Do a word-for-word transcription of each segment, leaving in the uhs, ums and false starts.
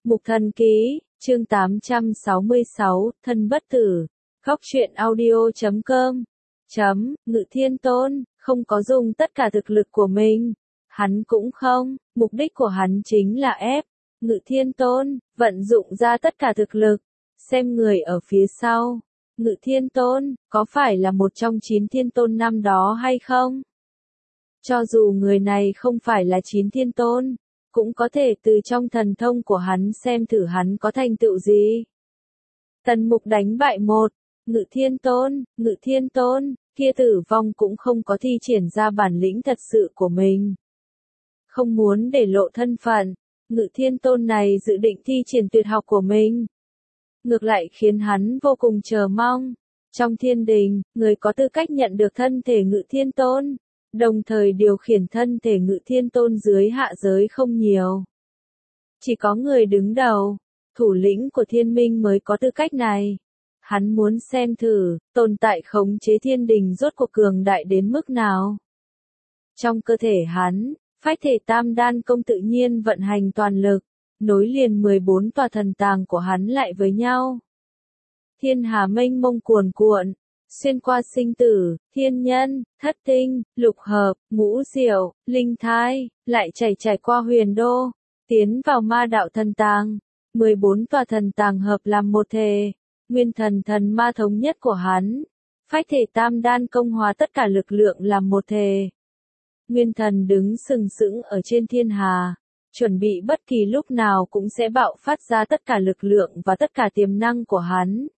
Mục Thần Ký, chương tám trăm sáu mươi sáu, Thân Bất Tử, Góc truyện audio chấm com, chấm, Ngự Thiên Tôn, không có dùng tất cả thực lực của mình. Hắn cũng không, mục đích của hắn chính là ép, Ngự Thiên Tôn, vận dụng ra tất cả thực lực, xem người ở phía sau. Ngự Thiên Tôn, có phải là một trong chín thiên tôn năm đó hay không? Cho dù người này không phải là chín thiên tôn, cũng có thể từ trong thần thông của hắn xem thử hắn có thành tựu gì. Tần Mục đánh bại một, Ngự Thiên Tôn, Ngự Thiên Tôn, kia tử vong cũng không có thi triển ra bản lĩnh thật sự của mình. Không muốn để lộ thân phận, Ngự Thiên Tôn này dự định thi triển tuyệt học của mình. Ngược lại khiến hắn vô cùng chờ mong. Trong thiên đình, người có tư cách nhận được thân thể Ngự Thiên Tôn, đồng thời điều khiển thân thể Ngự Thiên Tôn dưới hạ giới không nhiều. Chỉ có người đứng đầu, thủ lĩnh của thiên minh mới có tư cách này. Hắn muốn xem thử, tồn tại khống chế thiên đình rốt cuộc cường đại đến mức nào. Trong cơ thể hắn, phách thể tam đan công tự nhiên vận hành toàn lực, nối liền mười bốn tòa thần tàng của hắn lại với nhau. Thiên hà mênh mông cuồn cuộn, xuyên qua sinh tử, thiên nhân, thất tinh, lục hợp, ngũ diệu, linh thai, lại chảy chảy qua huyền đô, tiến vào ma đạo thần tàng. mười bốn tòa thần tàng hợp làm một thể, nguyên thần thần ma thống nhất của hắn. Phách thể tam đan công hóa tất cả lực lượng làm một thể. Nguyên thần đứng sừng sững ở trên thiên hà, chuẩn bị bất kỳ lúc nào cũng sẽ bạo phát ra tất cả lực lượng và tất cả tiềm năng của hắn.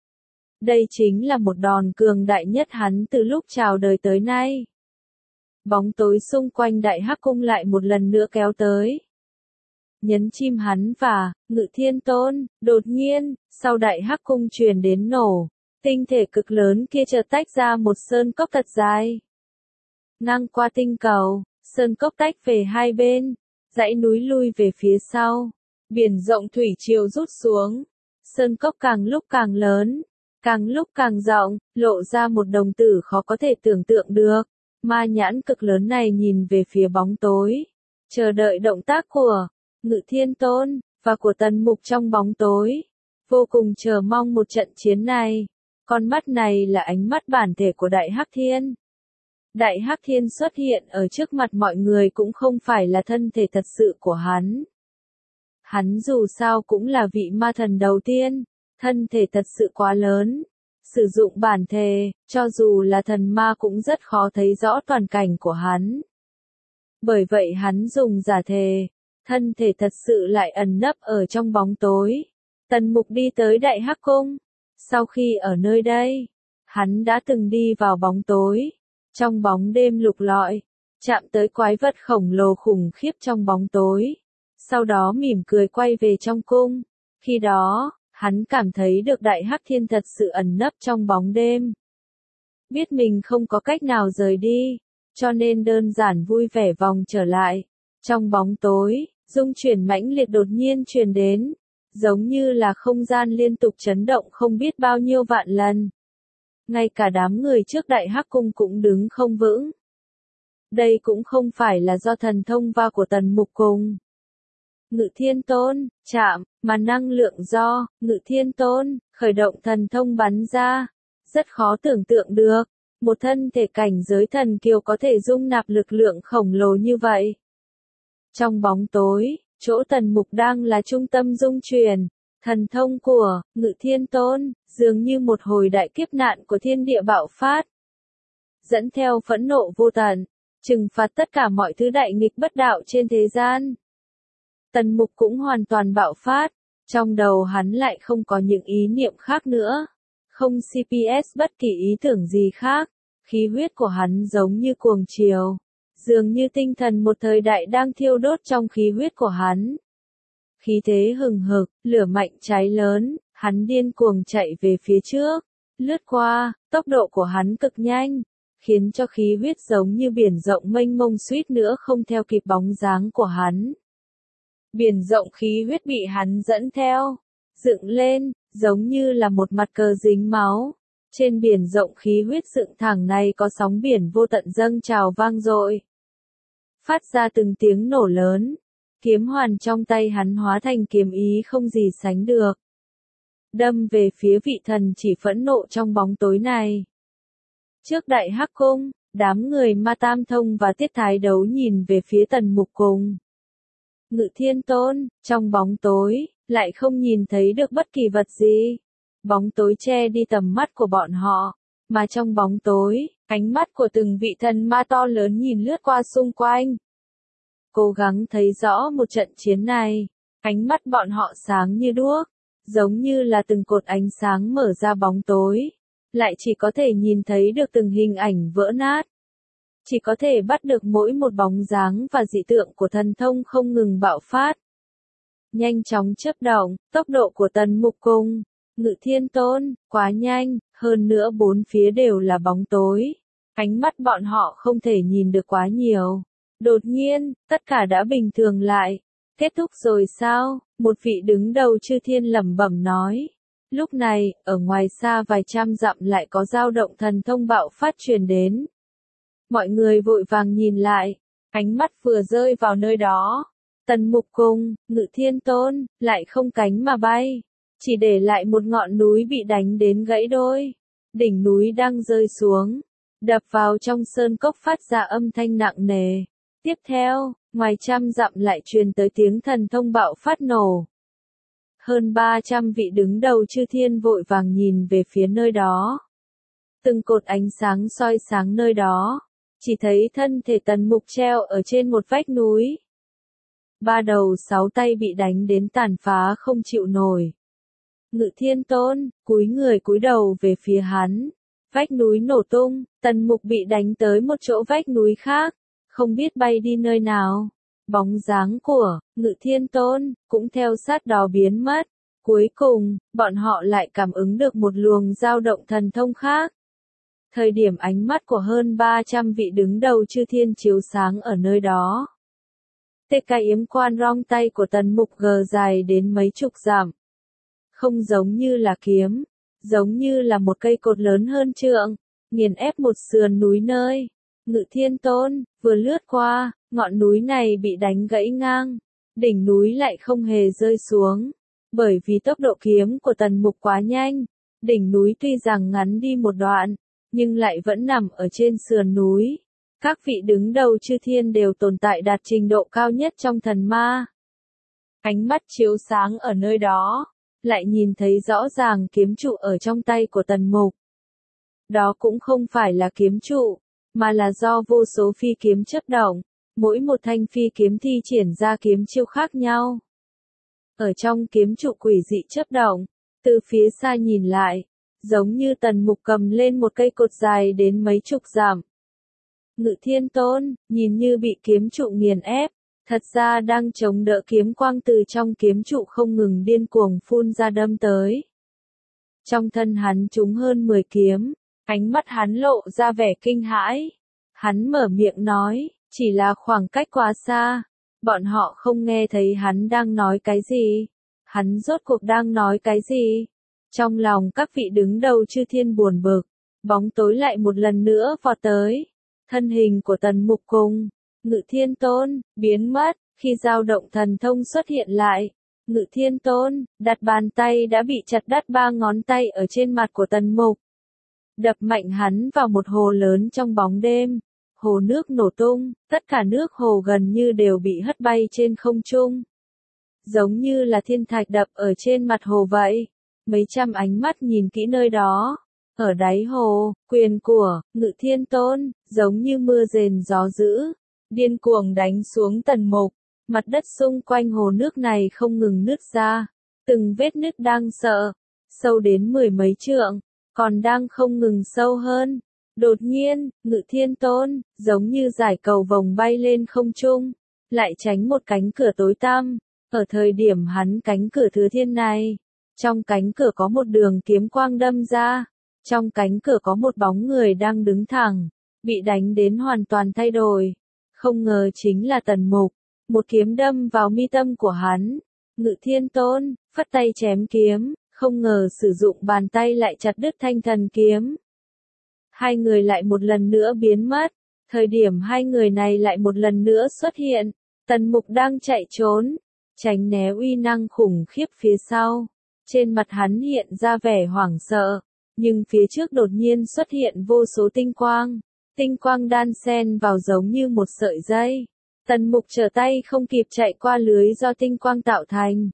Đây chính là một đòn cường đại nhất hắn từ lúc chào đời tới nay. Bóng tối xung quanh Đại Hắc Cung lại một lần nữa kéo tới. Nhấn chim hắn và Ngự Thiên Tôn, đột nhiên, sau Đại Hắc Cung truyền đến nổ, tinh thể cực lớn kia chợt tách ra một sơn cốc thật dài. Ngang qua tinh cầu, sơn cốc tách về hai bên, dãy núi lui về phía sau, biển rộng thủy triều rút xuống, sơn cốc càng lúc càng lớn, càng lúc càng rộng, lộ ra một đồng tử khó có thể tưởng tượng được. Ma nhãn cực lớn này nhìn về phía bóng tối, chờ đợi động tác của Ngự Thiên Tôn và của Tần Mục trong bóng tối, vô cùng chờ mong một trận chiến này. Con mắt này là ánh mắt bản thể của Đại Hắc Thiên. Đại Hắc Thiên xuất hiện ở trước mặt mọi người cũng không phải là thân thể thật sự của hắn. Hắn dù sao cũng là vị ma thần đầu tiên, thân thể thật sự quá lớn. Sử dụng bản thể, cho dù là thần ma cũng rất khó thấy rõ toàn cảnh của hắn. Bởi vậy hắn dùng giả thể, thân thể thật sự lại ẩn nấp ở trong bóng tối. Tần Mục đi tới Đại Hắc Cung. Sau khi ở nơi đây, hắn đã từng đi vào bóng tối. Trong bóng đêm lục lọi, chạm tới quái vật khổng lồ khủng khiếp trong bóng tối. Sau đó mỉm cười quay về trong cung. Khi đó, hắn cảm thấy được Đại Hắc Thiên thật sự ẩn nấp trong bóng đêm. Biết mình không có cách nào rời đi, cho nên đơn giản vui vẻ vòng trở lại. Trong bóng tối, rung chuyển mãnh liệt đột nhiên truyền đến, giống như là không gian liên tục chấn động không biết bao nhiêu vạn lần. Ngay cả đám người trước Đại Hắc Cung cũng đứng không vững. Đây cũng không phải là do thần thông va của Tần Mục cùng Ngự Thiên Tôn chạm, mà năng lượng do Ngự Thiên Tôn khởi động thần thông bắn ra. Rất khó tưởng tượng được, một thân thể cảnh giới thần kiều có thể dung nạp lực lượng khổng lồ như vậy. Trong bóng tối, chỗ Tần Mục đang là trung tâm dung truyền, thần thông của Ngự Thiên Tôn, dường như một hồi đại kiếp nạn của thiên địa bạo phát. Dẫn theo phẫn nộ vô tận, trừng phạt tất cả mọi thứ đại nghịch bất đạo trên thế gian. Tần Mục cũng hoàn toàn bạo phát, trong đầu hắn lại không có những ý niệm khác nữa. Không xê pê ét bất kỳ ý tưởng gì khác, khí huyết của hắn giống như cuồng triều. Dường như tinh thần một thời đại đang thiêu đốt trong khí huyết của hắn. Khí thế hừng hực, lửa mạnh cháy lớn, hắn điên cuồng chạy về phía trước, lướt qua, tốc độ của hắn cực nhanh, khiến cho khí huyết giống như biển rộng mênh mông suýt nữa không theo kịp bóng dáng của hắn. Biển rộng khí huyết bị hắn dẫn theo, dựng lên, giống như là một mặt cờ dính máu. Trên biển rộng khí huyết dựng thẳng này có sóng biển vô tận dâng trào vang dội. Phát ra từng tiếng nổ lớn. Kiếm hoàn trong tay hắn hóa thành kiếm ý không gì sánh được. Đâm về phía vị thần chỉ phẫn nộ trong bóng tối này. Trước Đại Hắc Cung, đám người Ma Tam Thông và Tiết Thái Đấu nhìn về phía Tần Mục cùng Ngự Thiên Tôn, trong bóng tối, lại không nhìn thấy được bất kỳ vật gì. Bóng tối che đi tầm mắt của bọn họ, mà trong bóng tối, ánh mắt của từng vị thần ma to lớn nhìn lướt qua xung quanh. Cố gắng thấy rõ một trận chiến này, ánh mắt bọn họ sáng như đuốc, giống như là từng cột ánh sáng mở ra bóng tối, lại chỉ có thể nhìn thấy được từng hình ảnh vỡ nát. Chỉ có thể bắt được mỗi một bóng dáng và dị tượng của thần thông không ngừng bạo phát. Nhanh chóng chớp động, tốc độ của Tần Mục cùng Ngự Thiên Tôn, quá nhanh, hơn nữa bốn phía đều là bóng tối. Ánh mắt bọn họ không thể nhìn được quá nhiều. Đột nhiên, tất cả đã bình thường lại. Kết thúc rồi sao? Một vị đứng đầu chư thiên lẩm bẩm nói. Lúc này, ở ngoài xa vài trăm dặm lại có dao động thần thông bạo phát truyền đến. Mọi người vội vàng nhìn lại, ánh mắt vừa rơi vào nơi đó. Tần Mục cùng Ngự Thiên Tôn, lại không cánh mà bay. Chỉ để lại một ngọn núi bị đánh đến gãy đôi. Đỉnh núi đang rơi xuống, đập vào trong sơn cốc phát ra âm thanh nặng nề. Tiếp theo, ngoài trăm dặm lại truyền tới tiếng thần thông bạo phát nổ. Hơn ba trăm vị đứng đầu chư thiên vội vàng nhìn về phía nơi đó. Từng cột ánh sáng soi sáng nơi đó, chỉ thấy thân thể Tần Mục treo ở trên một vách núi. Ba đầu sáu tay bị đánh đến tàn phá không chịu nổi. Ngự Thiên Tôn, cúi người cúi đầu về phía hắn. Vách núi nổ tung, Tần Mục bị đánh tới một chỗ vách núi khác, không biết bay đi nơi nào. Bóng dáng của Ngự Thiên Tôn cũng theo sát đó biến mất. Cuối cùng, bọn họ lại cảm ứng được một luồng dao động thần thông khác. Thời điểm ánh mắt của hơn ba trăm vị đứng đầu chư thiên chiếu sáng ở nơi đó. Tê cái yếm quan rong tay của Tần Mục gờ dài đến mấy chục dặm. Không giống như là kiếm, giống như là một cây cột lớn hơn trượng, nghiền ép một sườn núi nơi. Ngự Thiên Tôn vừa lướt qua, ngọn núi này bị đánh gãy ngang, đỉnh núi lại không hề rơi xuống, bởi vì tốc độ kiếm của Tần Mục quá nhanh. Đỉnh núi tuy rằng ngắn đi một đoạn, nhưng lại vẫn nằm ở trên sườn núi. Các vị đứng đầu chư thiên đều tồn tại đạt trình độ cao nhất trong thần ma. Ánh mắt chiếu sáng ở nơi đó, lại nhìn thấy rõ ràng kiếm trụ ở trong tay của Tần Mục. Đó cũng không phải là kiếm trụ, mà là do vô số phi kiếm chấp động, mỗi một thanh phi kiếm thi triển ra kiếm chiêu khác nhau. Ở trong kiếm trụ quỷ dị chấp động, từ phía xa nhìn lại, giống như Tần Mục cầm lên một cây cột dài đến mấy chục dặm. Ngự Thiên Tôn, nhìn như bị kiếm trụ nghiền ép, thật ra đang chống đỡ kiếm quang từ trong kiếm trụ không ngừng điên cuồng phun ra đâm tới. Trong thân hắn trúng hơn mười kiếm, ánh mắt hắn lộ ra vẻ kinh hãi. Hắn mở miệng nói, chỉ là khoảng cách quá xa, bọn họ không nghe thấy hắn đang nói cái gì. Hắn rốt cuộc đang nói cái gì? Trong lòng các vị đứng đầu chư thiên buồn bực, bóng tối lại một lần nữa vọt tới. Thân hình của Tần Mục cùng Ngự Thiên Tôn biến mất, khi dao động thần thông xuất hiện lại. Ngự Thiên Tôn đặt bàn tay đã bị chặt đứt ba ngón tay ở trên mặt của Tần Mục. Đập mạnh hắn vào một hồ lớn trong bóng đêm. Hồ nước nổ tung, tất cả nước hồ gần như đều bị hất bay trên không trung. Giống như là thiên thạch đập ở trên mặt hồ vậy. Mấy trăm ánh mắt nhìn kỹ nơi đó. Ở đáy hồ, quyền của Ngự Thiên Tôn, giống như mưa rền gió dữ, điên cuồng đánh xuống Tần Mục. Mặt đất xung quanh hồ nước này không ngừng nứt ra, từng vết nứt đang sợ, sâu đến mười mấy trượng, còn đang không ngừng sâu hơn. Đột nhiên, Ngự Thiên Tôn, giống như giải cầu vồng bay lên không trung, lại tránh một cánh cửa tối tăm. Ở thời điểm hắn cánh cửa thứ thiên này, trong cánh cửa có một đường kiếm quang đâm ra. Trong cánh cửa có một bóng người đang đứng thẳng, bị đánh đến hoàn toàn thay đổi. Không ngờ chính là Tần Mục, một kiếm đâm vào mi tâm của hắn. Ngự Thiên Tôn, phất tay chém kiếm, không ngờ sử dụng bàn tay lại chặt đứt thanh thần kiếm. Hai người lại một lần nữa biến mất, thời điểm hai người này lại một lần nữa xuất hiện, Tần Mục đang chạy trốn, tránh né uy năng khủng khiếp phía sau. Trên mặt hắn hiện ra vẻ hoảng sợ, nhưng phía trước đột nhiên xuất hiện vô số tinh quang. Tinh quang đan xen vào giống như một sợi dây. Tần Mục trở tay không kịp chạy qua lưới do tinh quang tạo thành.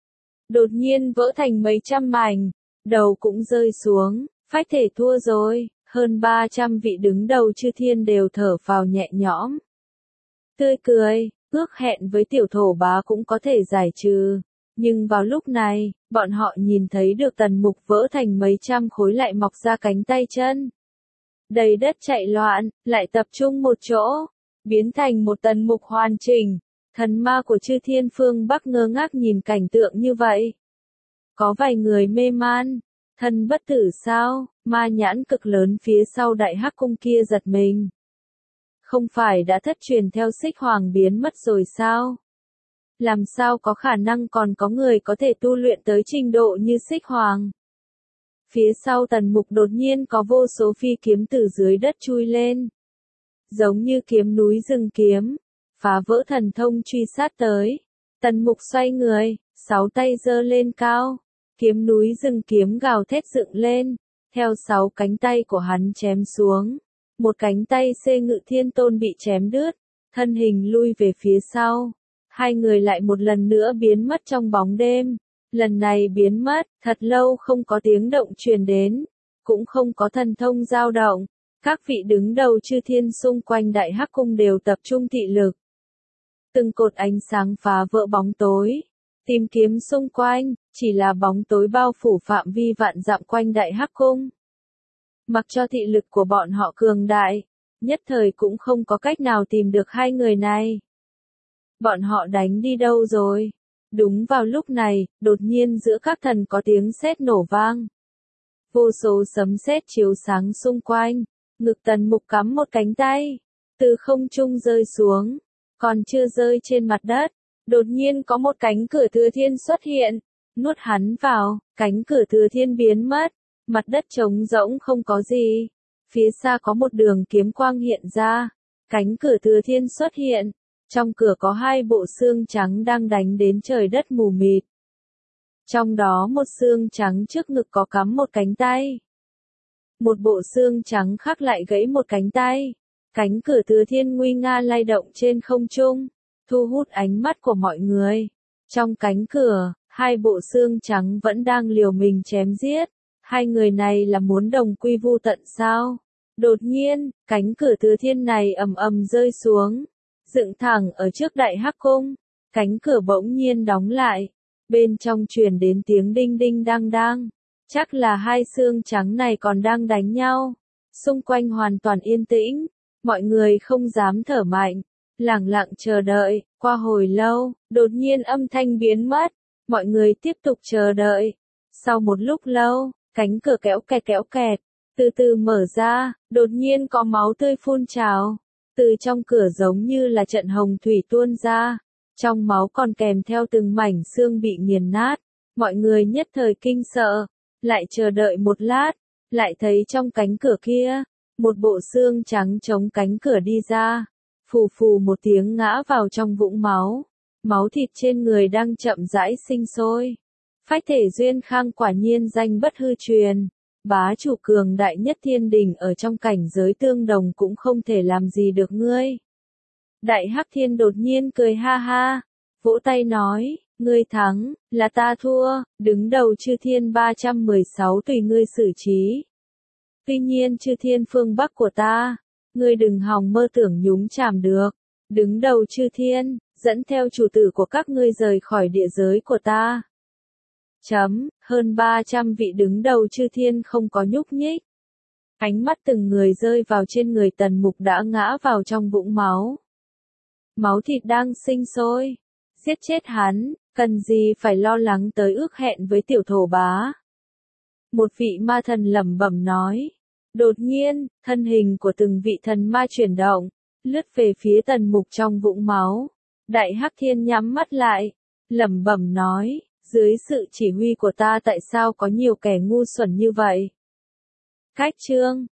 Đột nhiên vỡ thành mấy trăm mảnh, đầu cũng rơi xuống, phách thể thua rồi. Hơn ba trăm vị đứng đầu chư thiên đều thở phào nhẹ nhõm. Tươi cười, ước hẹn với tiểu thổ bá cũng có thể giải trừ. Nhưng vào lúc này, bọn họ nhìn thấy được Tần Mục vỡ thành mấy trăm khối lại mọc ra cánh tay chân. Đầy đất chạy loạn, lại tập trung một chỗ, biến thành một Tần Mục hoàn chỉnh. Thần ma của chư thiên phương Bắc ngơ ngác nhìn cảnh tượng như vậy. Có vài người mê man, thân bất tử sao, ma nhãn cực lớn phía sau đại hắc cung kia giật mình. Không phải đã thất truyền theo Xích Hoàng biến mất rồi sao? Làm sao có khả năng còn có người có thể tu luyện tới trình độ như Xích Hoàng? Phía sau Tần Mục đột nhiên có vô số phi kiếm từ dưới đất chui lên. Giống như kiếm núi rừng kiếm, phá vỡ thần thông truy sát tới. Tần Mục xoay người, sáu tay giơ lên cao. Kiếm núi rừng kiếm gào thét dựng lên, theo sáu cánh tay của hắn chém xuống. Một cánh tay xê Ngự Thiên Tôn bị chém đứt, thân hình lui về phía sau. Hai người lại một lần nữa biến mất trong bóng đêm. Lần này biến mất, thật lâu không có tiếng động truyền đến, cũng không có thần thông dao động. Các vị đứng đầu chư thiên xung quanh đại hắc cung đều tập trung thị lực. Từng cột ánh sáng phá vỡ bóng tối, tìm kiếm xung quanh, chỉ là bóng tối bao phủ phạm vi vạn dặm quanh đại hắc cung. Mặc cho thị lực của bọn họ cường đại, nhất thời cũng không có cách nào tìm được hai người này. Bọn họ đánh đi đâu rồi? Đúng vào lúc này, đột nhiên giữa các thần có tiếng sét nổ vang. Vô số sấm sét chiếu sáng xung quanh, ngực Tần Mục cắm một cánh tay, từ không trung rơi xuống, còn chưa rơi trên mặt đất, đột nhiên có một cánh cửa thừa thiên xuất hiện, nuốt hắn vào, cánh cửa thừa thiên biến mất, mặt đất trống rỗng không có gì. Phía xa có một đường kiếm quang hiện ra, cánh cửa thừa thiên xuất hiện. Trong cửa có hai bộ xương trắng đang đánh đến trời đất mù mịt. Trong đó một xương trắng trước ngực có cắm một cánh tay. Một bộ xương trắng khác lại gãy một cánh tay. Cánh cửa thừa thiên nguy nga lay động trên không trung, thu hút ánh mắt của mọi người. Trong cánh cửa, hai bộ xương trắng vẫn đang liều mình chém giết. Hai người này là muốn đồng quy vu tận sao? Đột nhiên, cánh cửa thừa thiên này ầm ầm rơi xuống. Dựng thẳng ở trước đại hắc cung, cánh cửa bỗng nhiên đóng lại, bên trong truyền đến tiếng đinh đinh đang đang, chắc là hai xương trắng này còn đang đánh nhau. Xung quanh hoàn toàn yên tĩnh, mọi người không dám thở mạnh, lặng lặng chờ đợi. Qua hồi lâu, đột nhiên âm thanh biến mất, mọi người tiếp tục chờ đợi. Sau một lúc lâu, cánh cửa kéo kẹt kéo kẹt, từ từ mở ra, đột nhiên có máu tươi phun trào. Từ trong cửa giống như là trận hồng thủy tuôn ra, trong máu còn kèm theo từng mảnh xương bị nghiền nát, mọi người nhất thời kinh sợ, lại chờ đợi một lát, lại thấy trong cánh cửa kia, một bộ xương trắng chống cánh cửa đi ra, phù phù một tiếng ngã vào trong vũng máu, máu thịt trên người đang chậm rãi sinh sôi. Phách thể duyên khang quả nhiên danh bất hư truyền. Bá chủ cường đại nhất thiên đình ở trong cảnh giới tương đồng cũng không thể làm gì được ngươi. Đại Hắc Thiên đột nhiên cười ha ha, vỗ tay nói, ngươi thắng, là ta thua, đứng đầu chư thiên ba trăm mười sáu tùy ngươi xử trí. Tuy nhiên chư thiên phương Bắc của ta, ngươi đừng hòng mơ tưởng nhúng chàm được, đứng đầu chư thiên, dẫn theo chủ tử của các ngươi rời khỏi địa giới của ta. Chấm, hơn ba trăm vị đứng đầu chư thiên không có nhúc nhích. Ánh mắt từng người rơi vào trên người Tần Mục đã ngã vào trong vũng máu. Máu thịt đang sinh sôi. Giết chết hắn, cần gì phải lo lắng tới ước hẹn với tiểu thổ bá. Một vị ma thần lẩm bẩm nói. Đột nhiên, thân hình của từng vị thần ma chuyển động, lướt về phía Tần Mục trong vũng máu. Đại Hắc Thiên nhắm mắt lại, lẩm bẩm nói. Dưới sự chỉ huy của ta tại sao có nhiều kẻ ngu xuẩn như vậy? Cách chương